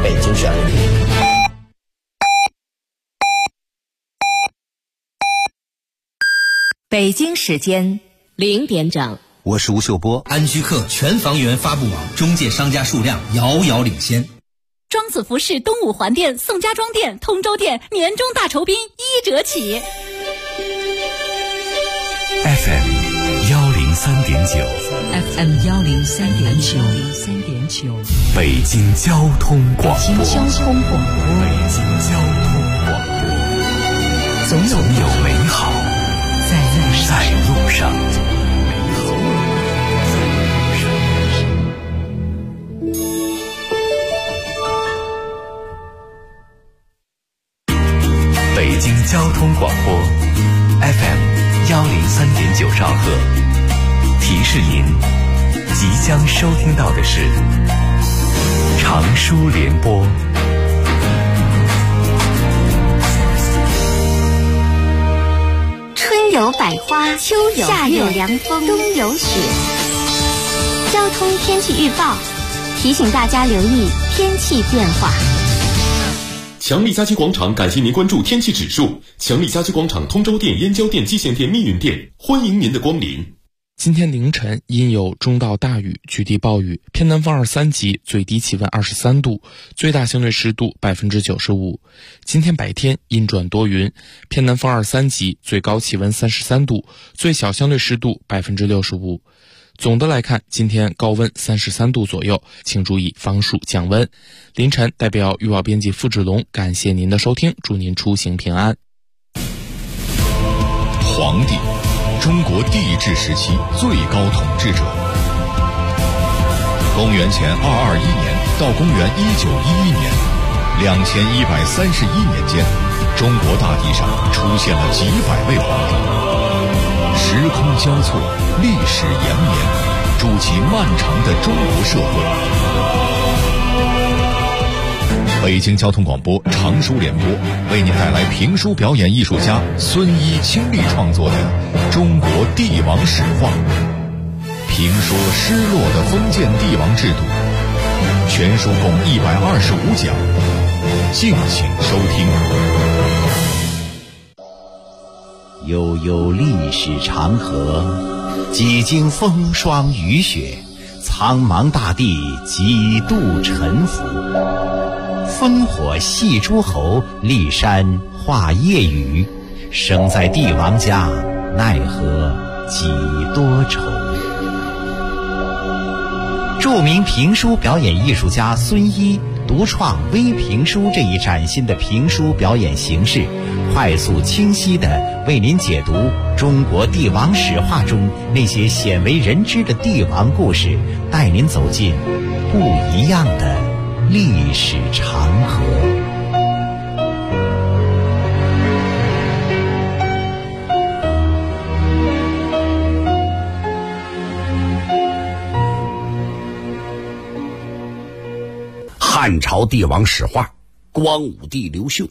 北京旋律。 北京时间0点整， 我是吴秀波。 安居客全房源发布网中介商家数量遥遥领先。 庄子服饰东五环店、宋家庄店、通州店年终大酬宾1折起。 FM 103.9 FM 103.9 北京交通广播。 北京交通广播，总有美好在路上。 北京交通广播 FM 103.9兆赫，提示您即将收听到的是长舒联播。 春有百花，秋有夏有凉风，冬有雪。交通天气预报提醒大家留意天气变化。 强力家居广场感谢您关注天气指数。强力家居广场通州店、燕郊店、蓟县店、密云店，欢迎您的光临。 今天凌晨阴有中到大雨，局地暴雨，偏南风2、3级，最低气温23度，最大相对湿度95%。今天白天阴转多云，偏南风2、3级，最高气温33度，最小相对湿度65%。总的来看，今天高温33度左右，请注意防暑降温。凌晨代表预报编辑付志龙感谢您的收听，祝您出行平安。 皇帝，中国帝制时期最高统治者。公元前221年到公元1911年，2131年间，中国大地上出现了几百位皇帝。时空交错，历史延绵，筑起漫长的中国社会。北京交通广播长舒联播为您带来评书表演艺术家孙一倾力创作的《中国帝王史话》，评说失落的封建帝王制度。全书共125讲，敬请收听。 悠悠历史长河，几经风霜雨雪，苍茫大地几度沉浮。烽火戏诸侯，骊山画夜雨，生在帝王家，奈何几多愁。著名评书表演艺术家孙一独创微评书这一崭新的评书表演形式，快速清晰地为您解读中国帝王史话中那些鲜为人知的帝王故事，带您走进不一样的历史长河。 汉朝帝王史话，光武帝刘秀。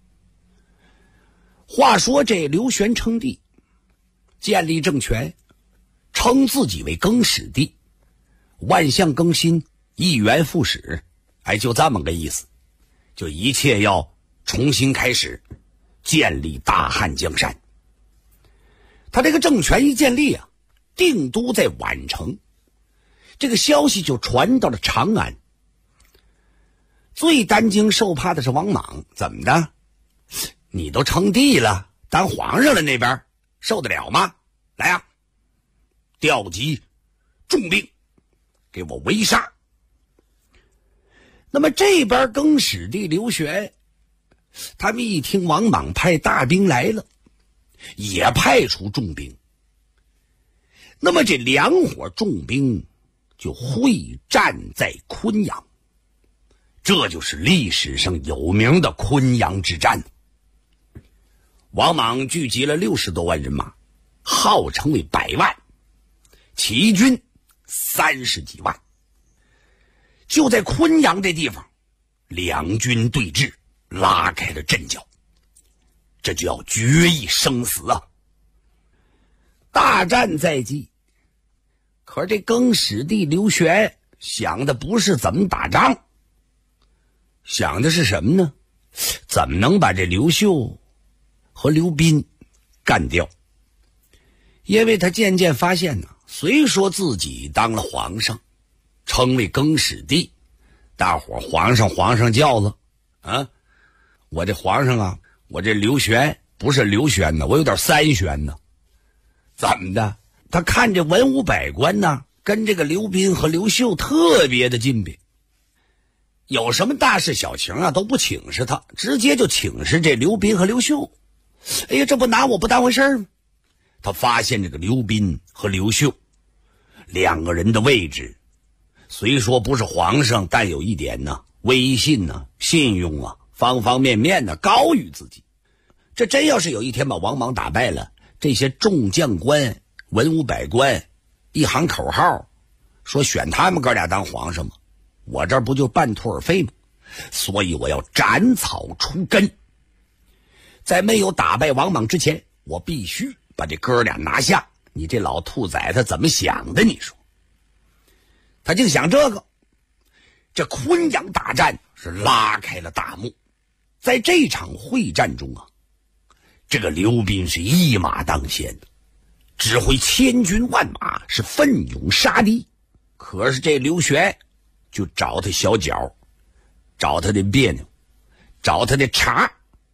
话说这刘玄称帝，建立政权，称自己为更始帝，万象更新，一元复始，就这么个意思，就一切要重新开始，建立大汉江山。他这个政权一建立啊，定都在宛城，这个消息就传到了长安。最担惊受怕的是王莽，怎么的？你都称帝了，当皇上了，那边受得了吗？来啊，调集重兵，给我围杀。那么这边更始帝刘玄，他们一听王莽派大兵来了，也派出重兵。那么这两伙重兵就会战在昆阳，这就是历史上有名的昆阳之战。王莽聚集了60多万人马，号称为100万，起义军30几万。就在昆阳这地方，两军对峙，拉开了阵脚，这就要决一生死啊！大战在即，可是这更始帝刘玄想的不是怎么打仗， 想的是什么呢？怎么能把这刘秀和刘斌干掉？因为他渐渐发现呢，虽说自己当了皇上，称为更始帝，大伙皇上叫了啊，我这皇上啊，我这刘玄不是刘玄呢，我有点三玄呢。怎么的？他看这文武百官呢，跟这个刘斌和刘秀特别的近别，有什么大事小情啊都不请示他，直接就请示这刘斌和刘秀。哎呀，这不拿我不当回事吗？他发现这个刘斌和刘秀两个人的位置虽说不是皇上，但有一点呢，威信呢、信用啊，方方面面呢高于自己。这真要是有一天把王莽打败了，这些众将官、文武百官一喊口号，说选他们哥俩当皇上吗？我这不就半途而废吗？所以我要斩草除根，在没有打败王莽之前，我必须把这哥俩拿下。你这老兔崽子怎么想的？你说？他净想这个。这昆阳大战是拉开了大幕，在这场会战中啊，这个刘斌是一马当先的，指挥千军万马，是奋勇杀敌。可是这刘玄就找他小脚，找他的别扭，找他的茬，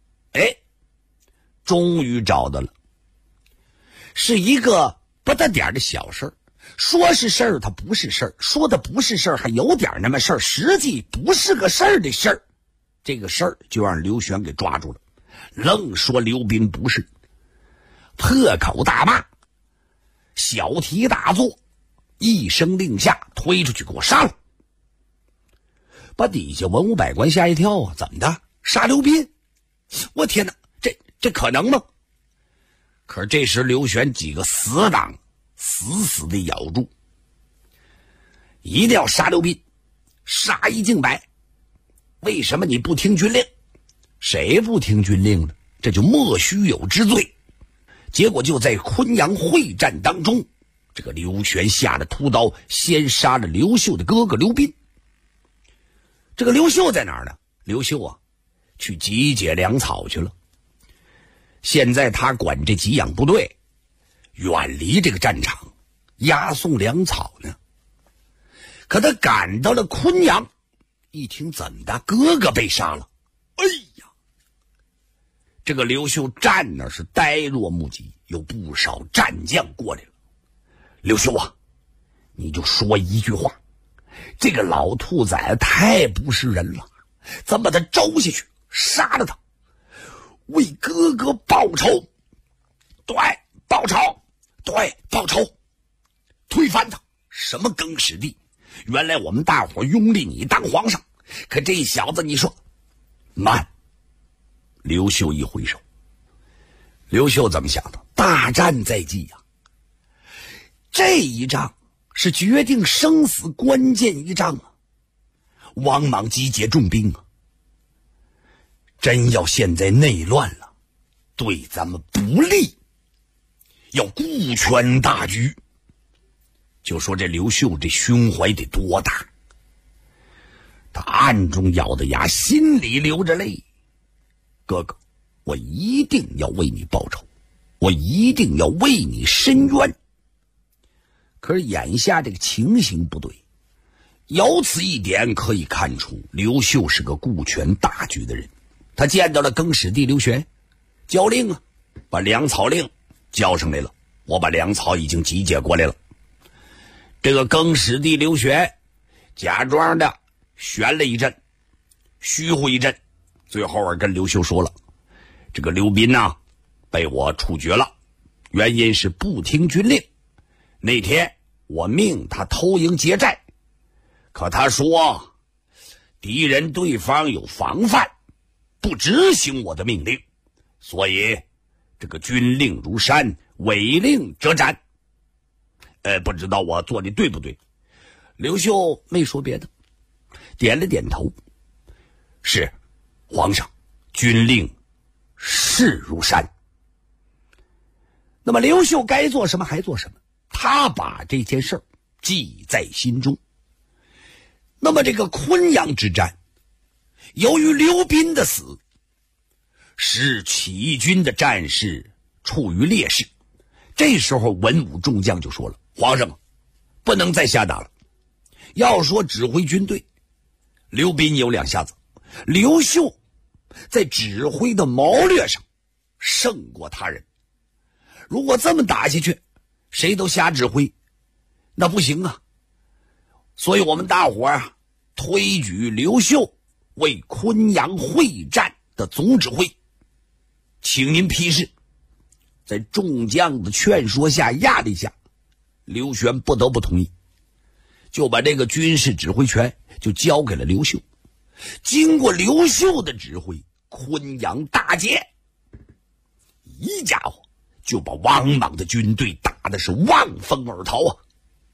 终于找到了，是一个不大点的小事儿。说是事儿，它不是事儿；说的不是事儿，还有点那么事儿，实际不是个事儿的事儿。这个事儿就让刘玄给抓住了，愣说刘斌不是，破口大骂，小题大做，一声令下，推出去给我杀了。把底下文武百官吓一跳啊！怎么的？杀刘斌？我天哪，这可能吗？可是这时刘玄几个死党死死地咬住，一定要杀刘斌，杀一儆百。为什么你不听军令？谁不听军令呢？这就莫须有之罪。结果就在昆阳会战当中，这个刘玄下了屠刀，先杀了刘秀的哥哥刘斌。这个刘秀在哪儿呢？刘秀啊，去集结粮草去了。现在他管这给养部队，远离这个战场，押送粮草呢。可他赶到了昆阳，一听怎么的，哥哥被杀了。哎呀，这个刘秀站那是呆若木鸡，有不少战将过来了。刘秀啊，你就说一句话，这个老兔崽太不是人了，咱把他周下去，杀了他，为哥哥报仇。对，报仇，对，报仇，推翻他。什么更始帝？原来我们大伙拥立你当皇上，可这小子你说慢。刘秀一挥手，刘秀怎么想的？大战在即呀，这一仗是决定生死关键一仗啊！王莽集结重兵啊，真要现在内乱了，对咱们不利，要顾全大局。就说这刘秀这胸怀得多大，他暗中咬着牙，心里流着泪。哥哥，我一定要为你报仇，我一定要为你伸冤。可是眼下这个情形不对，由此一点可以看出刘秀是个顾全大局的人。他见到了更始帝刘玄，交令啊，把粮草令交上来了，我把粮草已经集结过来了。这个更始帝刘玄假装的悬了一阵，虚乎一阵，最后跟刘秀说了，这个刘斌呐，被我处决了，原因是不听军令。那天我命他偷营劫寨，可他说敌人对方有防范，不执行我的命令，所以这个军令如山，违令则斩。不知道我做的对不对？刘秀没说别的，点了点头，是皇上，军令势如山。那么刘秀该做什么还做什么，他把这件事记在心中。那么这个昆阳之战由于刘斌的死，使起义军的战士处于劣势。这时候文武众将就说了，皇上不能再瞎打了，要说指挥军队，刘斌有两下子，刘秀在指挥的谋略上胜过他人，如果这么打下去，谁都瞎指挥，那不行啊。所以我们大伙推举刘秀为昆阳会战的总指挥，请您批示。在众将的劝说下、压力下，刘玄不得不同意，就把这个军事指挥权就交给了刘秀。经过刘秀的指挥，昆阳大捷，一家伙就把王莽的军队打的是望风而逃啊！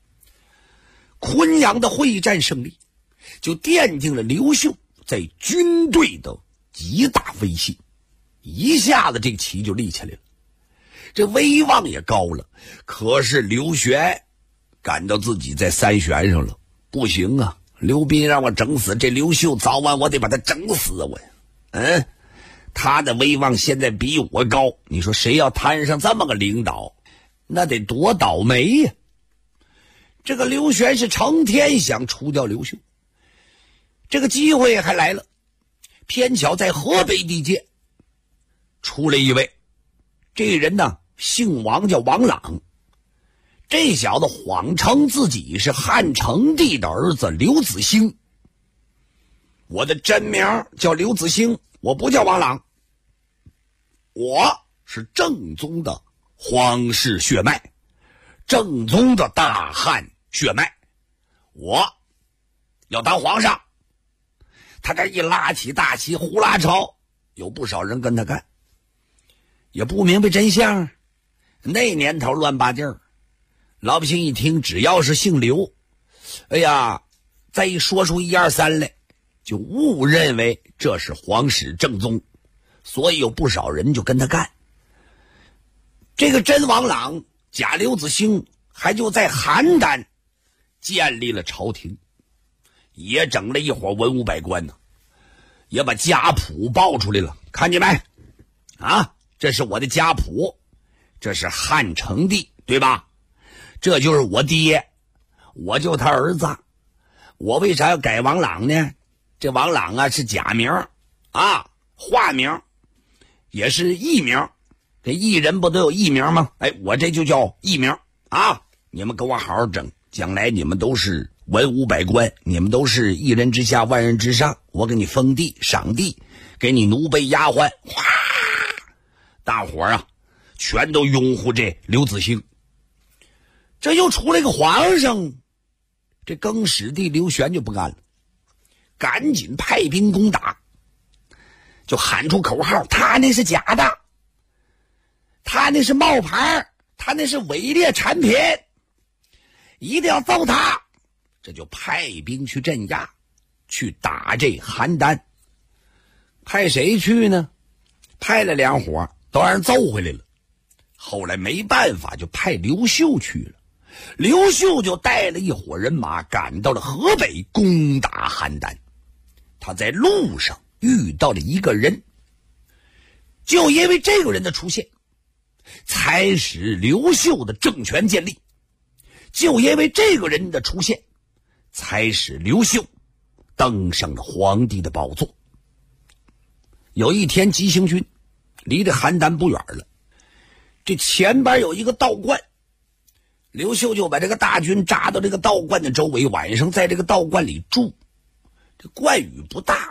昆阳的会战胜利，就奠定了刘秀在军队的极大威信，一下子这个旗就立起来了，这威望也高了。可是刘玄感到自己在三悬上了，不行啊！刘斌让我整死这刘秀，早晚我得把他整死啊！他的威望现在比我高，你说谁要摊上这么个领导，那得多倒霉呀！这个刘玄是成天想除掉刘秀，这个机会还来了，偏巧在河北地界出来一位，这人呢姓王，叫王朗。这小子谎称自己是汉成帝的儿子刘子兴。我的真名叫刘子兴，我不叫王朗，我是正宗的皇室血脉，正宗的大汉血脉，我要当皇上。他这一拉起大旗呼啦朝，有不少人跟他干，也不明白真相。那年头乱八劲儿，老百姓一听只要是姓刘，哎呀，再一说出1、2、3来，就误认为这是皇室正宗，所以有不少人就跟他干。这个真王朗假刘子兴还就在邯郸建立了朝廷，也整了一伙文武百官呢，也把家谱报出来了，看见没啊？这是我的家谱，这是汉成帝，对吧？这就是我爹，我就他儿子。我为啥要改王朗呢？这王朗啊是假名啊，化名，也是艺名。这艺人不都有艺名吗？我这就叫艺名啊！你们跟我好好整，将来你们都是文武百官，你们都是一人之下万人之上，我给你封地赏地，给你奴婢丫鬟，哗！大伙儿全都拥护这刘子兴。这又出来个皇上，这更始帝刘玄就不干了，赶紧派兵攻打，就喊出口号，他那是假的，他那是冒牌，他那是伪劣产品，一定要揍他。这就派兵去镇压，去打这邯郸。派谁去呢？派了2伙，都让人揍回来了。后来没办法，就派刘秀去了。刘秀就带了一伙人马赶到了河北攻打邯郸。他在路上遇到了一个人，就因为这个人的出现，才使刘秀的政权建立，就因为这个人的出现，才使刘秀登上了皇帝的宝座。有一天急行军离这邯郸不远了，这前边有一个道观，刘秀就把这个大军扎到这个道观的周围，晚上在这个道观里住。这观宇不大，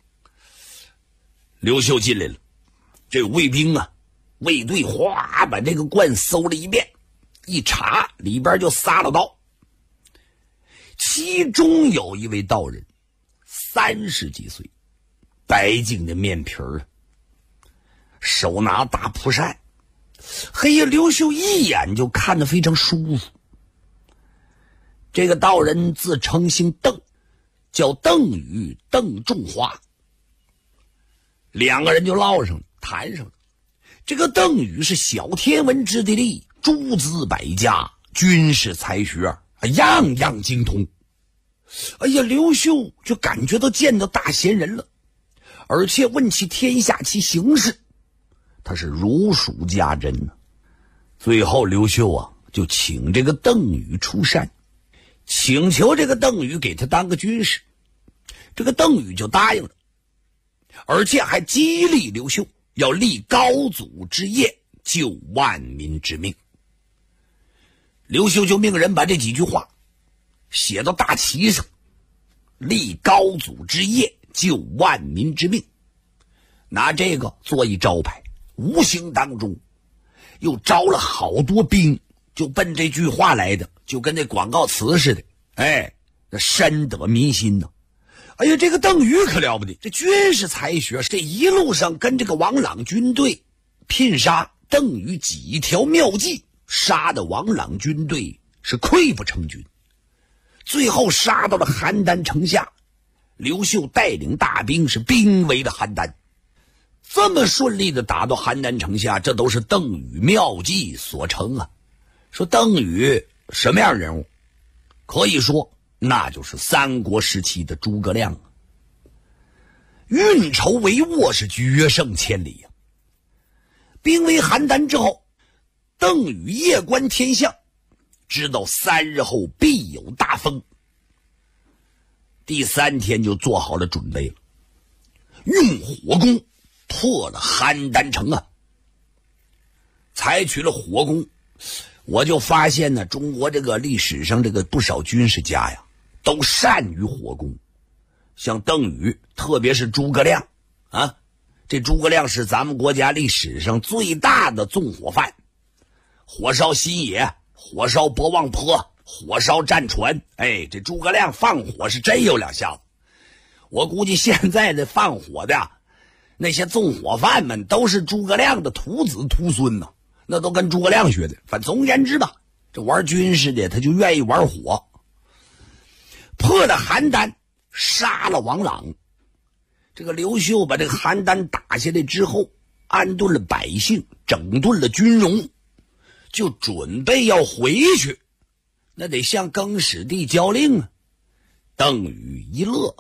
刘秀进来了，这卫兵卫队哗把这个观搜了一遍，一查里边就撒了刀。其中有一位道人30几岁，白净的面皮儿，手拿大蒲扇。嘿呀，刘秀一眼就看得非常舒服。这个道人自称姓邓，叫邓禹、邓仲华。2个人就唠上了，谈上了。这个邓禹是小天文之地利，诸子百家，军事才学样样精通。哎呀，刘秀就感觉到见到大贤人了， 而且问其天下其形势，他是如数家珍呢。最后刘秀啊就请这个邓禹出山，请求这个邓禹给他当个军师。这个邓禹就答应了，而且还激励刘秀要立高祖之业，救万民之命。刘秀就命人把这几句话写到大旗上，立高祖之业，救万民之命，拿这个做一招牌，无形当中又招了好多兵，就奔这句话来的，就跟那广告词似的，那深得民心呢。哎呀，这个邓禹可了不得，这军事才学，这一路上跟这个王朗军队拼杀，邓禹几条妙计，杀的王朗军队是溃不成军。最后杀到了邯郸城下，刘秀带领大兵是兵围了邯郸，这么顺利的打到邯郸城下，这都是邓禹妙计所成啊。说邓禹什么样人物？可以说那就是三国时期的诸葛亮，运筹帷幄，是决胜千里呀。兵围邯郸之后，邓禹夜观天象，知道3日后必有大风。第3天就做好了准备了，用火攻破了邯郸城啊。采取了火攻，我就发现呢，中国这个历史上这个不少军事家呀，都善于火攻。像邓禹，特别是诸葛亮啊，这诸葛亮是咱们国家历史上最大的纵火犯，火烧新野，火烧博望坡，火烧战船，这诸葛亮放火是真有两下子。我估计现在的放火的那些纵火犯们都是诸葛亮的徒子徒孙呢，那都跟诸葛亮学的。反正总而言之吧，这玩军事的他就愿意玩火。破了邯郸，杀了王朗。这个刘秀把这个邯郸打下来之后，安顿了百姓，整顿了军容，就准备要回去，那得向更始帝交令啊。邓禹一乐，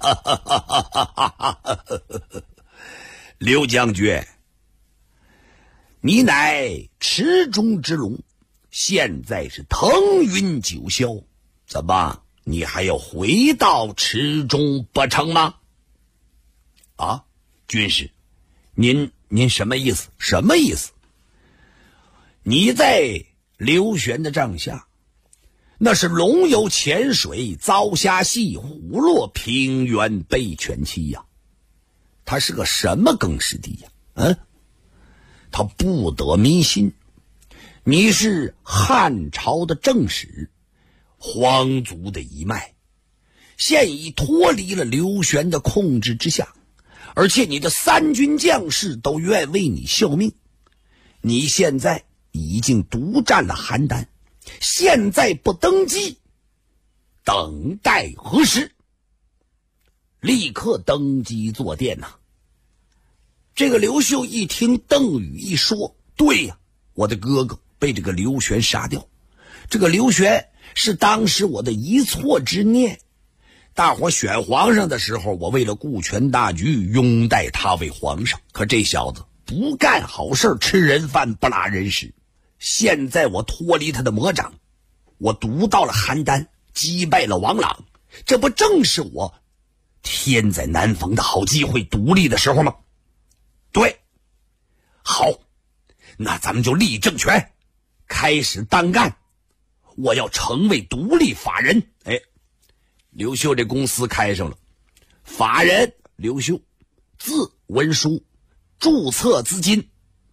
刘将军，你乃池中之龙，现在是腾云九霄，怎么你还要回到池中不成吗？啊，军师，您什么意思？什么意思？你在刘玄的帐下，那是龙游浅水，遭虾戏，虎落平原被犬欺呀。他是个什么更始帝呀？他不得民心。你是汉朝的正史，皇族的一脉，现已脱离了刘玄的控制之下，而且你的3军将士都愿为你效命。你现在已经独占了邯郸，现在不登基，等待何时？立刻登基坐殿呐！这个刘秀一听邓禹一说，对呀，我的哥哥被这个刘玄杀掉，这个刘玄是当时我的一错之念。大伙选皇上的时候，我为了顾全大局，拥戴他为皇上，可这小子不干好事，吃人饭不拉人屎。现在我脱离他的魔掌，我独到了邯郸，击败了王朗，这不正是我天在南方的好机会，独立的时候吗？对，好，那咱们就立政权，开始单干。我要成为独立法人。刘秀这公司开上了，法人刘秀，字文书，注册资金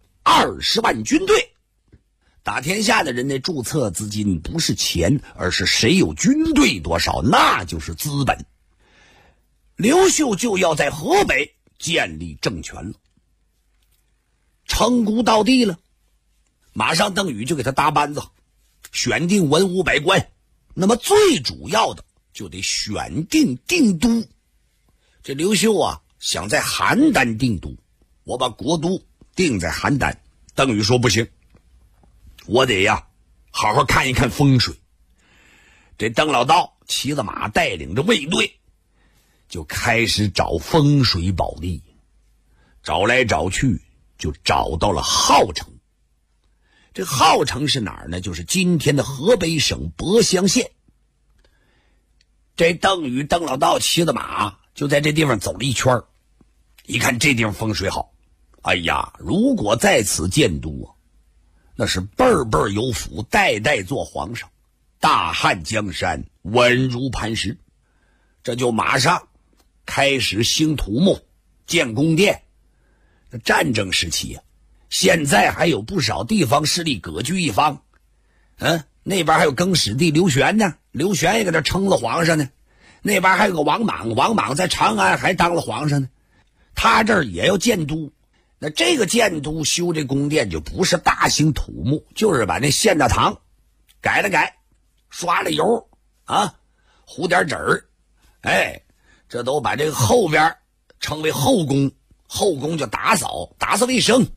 20万军队。打天下的人，那注册资金不是钱，而是谁有军队多少，那就是资本。刘秀就要在河北建立政权了，称孤到地了，马上邓禹就给他搭班子，选定文武百官。那么最主要的就得选定定都。这刘秀啊，想在邯郸定都，我把国都定在邯郸。邓禹说不行，我得呀好好看一看风水。这邓老道骑着马，带领着卫队， 就开始找风水宝地，找来找去就找到了郜城。这郜城是哪儿呢？就是今天的河北省博乡县。这邓禹邓老道骑的马就在这地方走了一圈，一看这地方风水好，哎呀，如果在此建都啊，那是辈辈有福，代代做皇上，大汉江山稳如磐石。这就马上开始兴土木，建宫殿。战争时期啊，现在还有不少地方势力割据一方，那边还有更始帝刘玄呢，刘玄也给他称了皇上呢。那边还有个王莽，王莽在长安还当了皇上呢。他这儿也要建都，那这个建都修这宫殿就不是大兴土木，就是把那献大堂改了改，刷了油啊，糊点纸儿，这都把这个后边称为后宫，后宫就打扫卫生，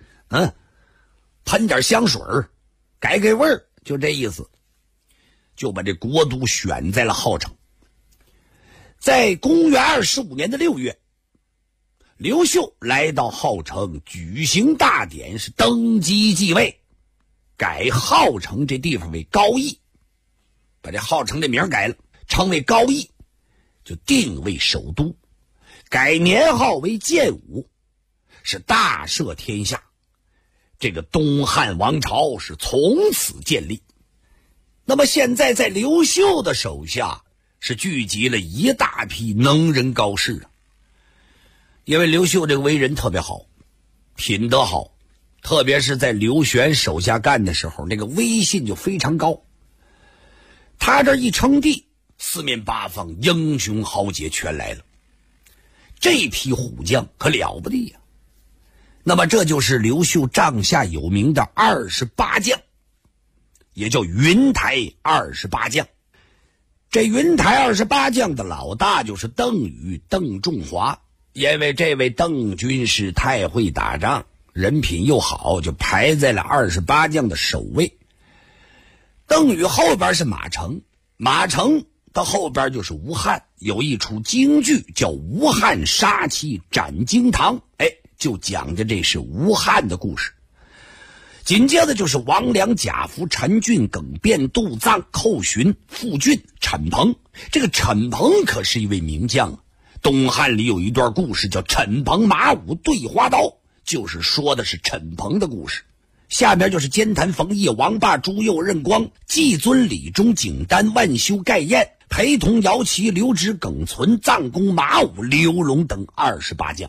喷点香水改味儿，就这意思。就把这国都选在了郜城。在公元25年的6月，刘秀来到郜城举行大典，是登基继位，改郜城这地方为高邑，把这郜城这名改了，称为高邑，就定位首都，改年号为建武，是大赦天下。这个东汉王朝是从此建立。那么现在在刘秀的手下是聚集了一大批能人高士啊。因为刘秀这个为人特别好，品德好，特别是在刘玄手下干的时候，那个威信就非常高。他这一称帝，四面八方英雄豪杰全来了，这批虎将可了不得呀。那么这就是刘秀帐下有名的28将，也叫云台28将。这云台28将的老大就是邓禹邓仲华，因为这位邓军师太会打仗，人品又好，就排在了28将的首位。邓禹后边是马成，马成到后边就是吴汉，有一出京剧叫《吴汉杀妻斩惊堂》，就讲的这是吴汉的故事。紧接着就是王良、贾福、陈俊、耿辩、杜臧、寇寻、傅俊、陈鹏。这个陈鹏可是一位名将啊。东汉里有一段故事叫陈鹏马武对花刀，就是说的是陈鹏的故事。下边就是监坛冯烨、王霸、朱佑、任光、季尊、李忠、景丹、万修、盖彦、陪同、姚齐、刘直、耿存、臧公、马武、刘龙等28将。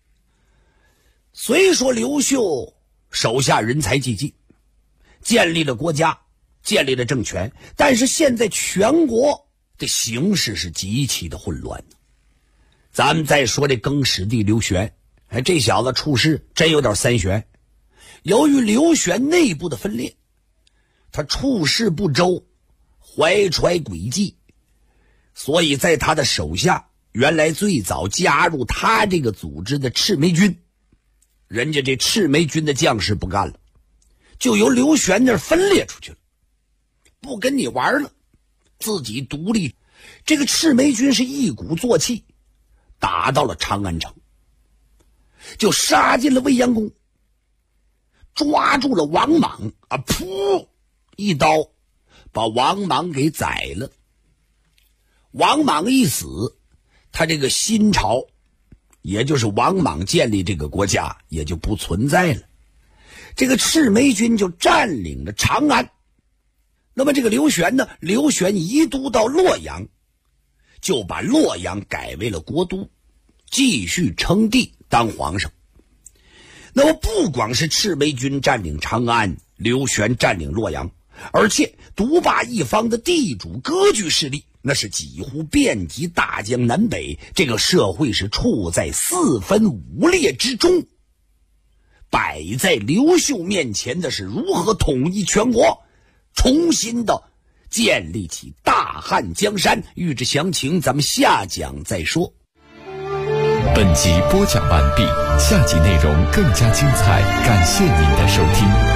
虽说刘秀手下人才济济，建立了国家，建立了政权，但是现在全国的形势是极其的混乱。咱们再说这更始帝刘玄，这小子处事真有点三玄。由于刘玄内部的分裂，他处事不周，怀揣诡计，所以在他的手下，原来最早加入他这个组织的赤眉军，人家这赤眉军的将士不干了，就由刘玄那儿分裂出去了，不跟你玩了，自己独立。这个赤眉军是一鼓作气打到了长安城，就杀进了未央宫，抓住了王莽啊！噗，一刀把王莽给宰了。王莽一死，他这个新朝，也就是王莽建立这个国家，也就不存在了。这个赤眉军就占领了长安。那么这个刘玄呢？刘玄移都到洛阳，就把洛阳改为了国都，继续称帝当皇上。那么不光是赤眉军占领长安，刘玄占领洛阳，而且独霸一方的地主割据势力，那是几乎遍及大江南北，这个社会是处在四分五裂之中。摆在刘秀面前的是如何统一全国，重新的建立起大汉江山。欲知详情，咱们下讲再说。 本集播讲完毕，下集内容更加精彩，感谢您的收听。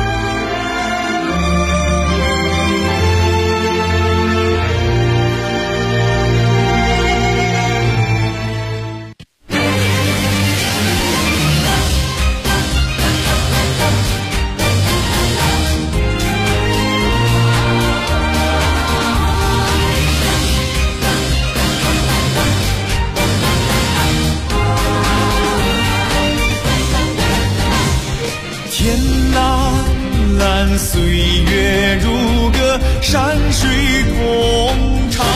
山水同长，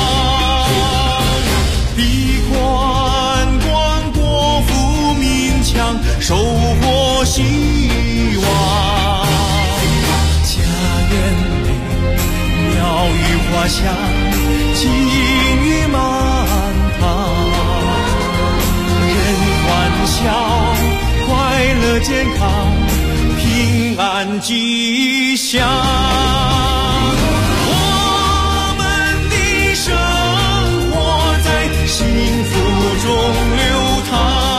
闭关关国富民强，收获希望。家园内鸟语花香，金玉满堂，人欢笑，快乐健康，平安吉祥。我们的生活在幸福中流淌，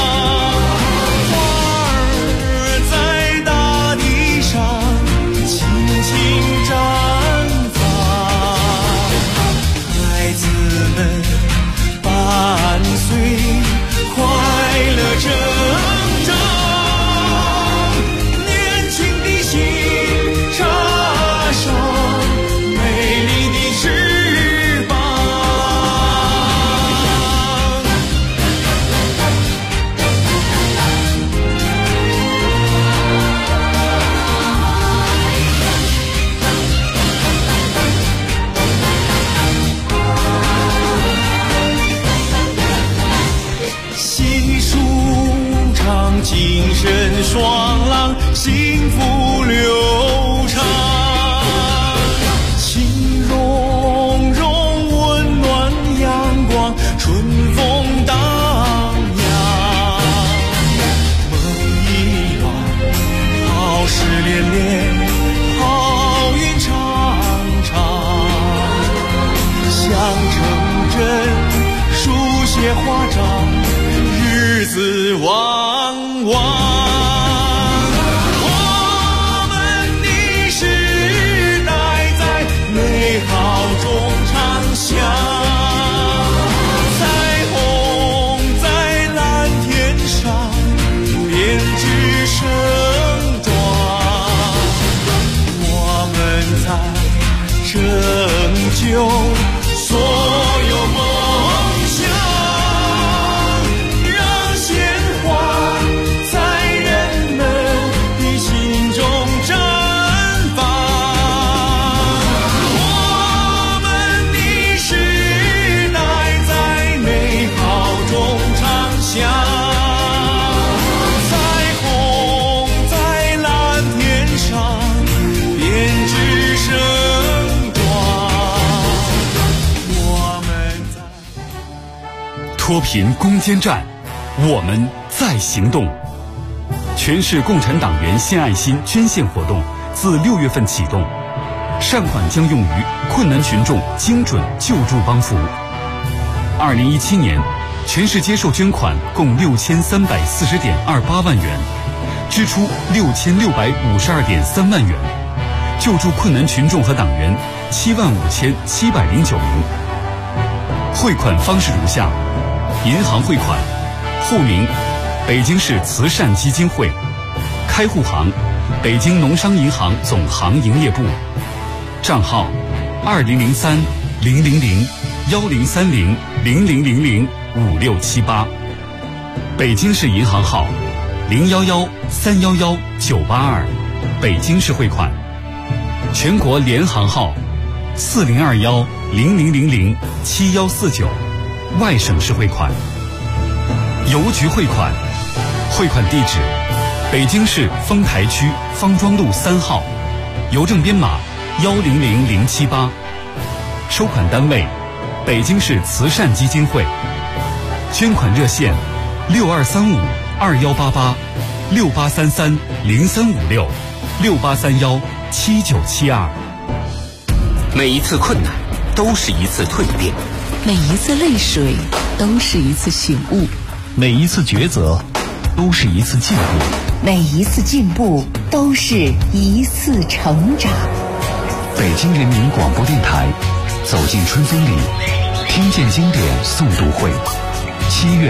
伴随快乐成长，年轻的心插上美丽的翅膀。精神爽朗，幸福流畅，情融融，温暖阳光，春风荡漾，梦一段，好事连连，好运常常，想成真，书写华章，日子旺旺。我们的时代在美好中长响，彩虹在蓝天上编织盛装，我们在拯救所有梦想。 脱贫攻坚战，我们在行动。全市共产党员献爱心捐献活动自6月份启动，善款将用于困难群众精准救助帮扶。2017年，全市接受捐款共6340.28万元，支出6652.3万元，救助困难群众和党员75709名。汇款方式如下：银行汇款，户名北京市慈善基金会，开户行北京农商银行总行营业部，账号2003-1030-1030-00005678，北京市银行号011-311-982，北京市汇款，全国联行号4021-0000-7149，外省市汇款。邮局汇款，汇款地址北京市丰台区方庄路3号，邮政编码100078，收款单位北京市慈善基金会，捐款热线6235-2833-0356-6831-7972。 每一次困难都是一次蜕变， 每一次泪水都是一次醒悟， 每一次抉择都是一次进步， 每一次进步都是一次成长。 北京人民广播电台，走进春风里，听见经典诵读会，7月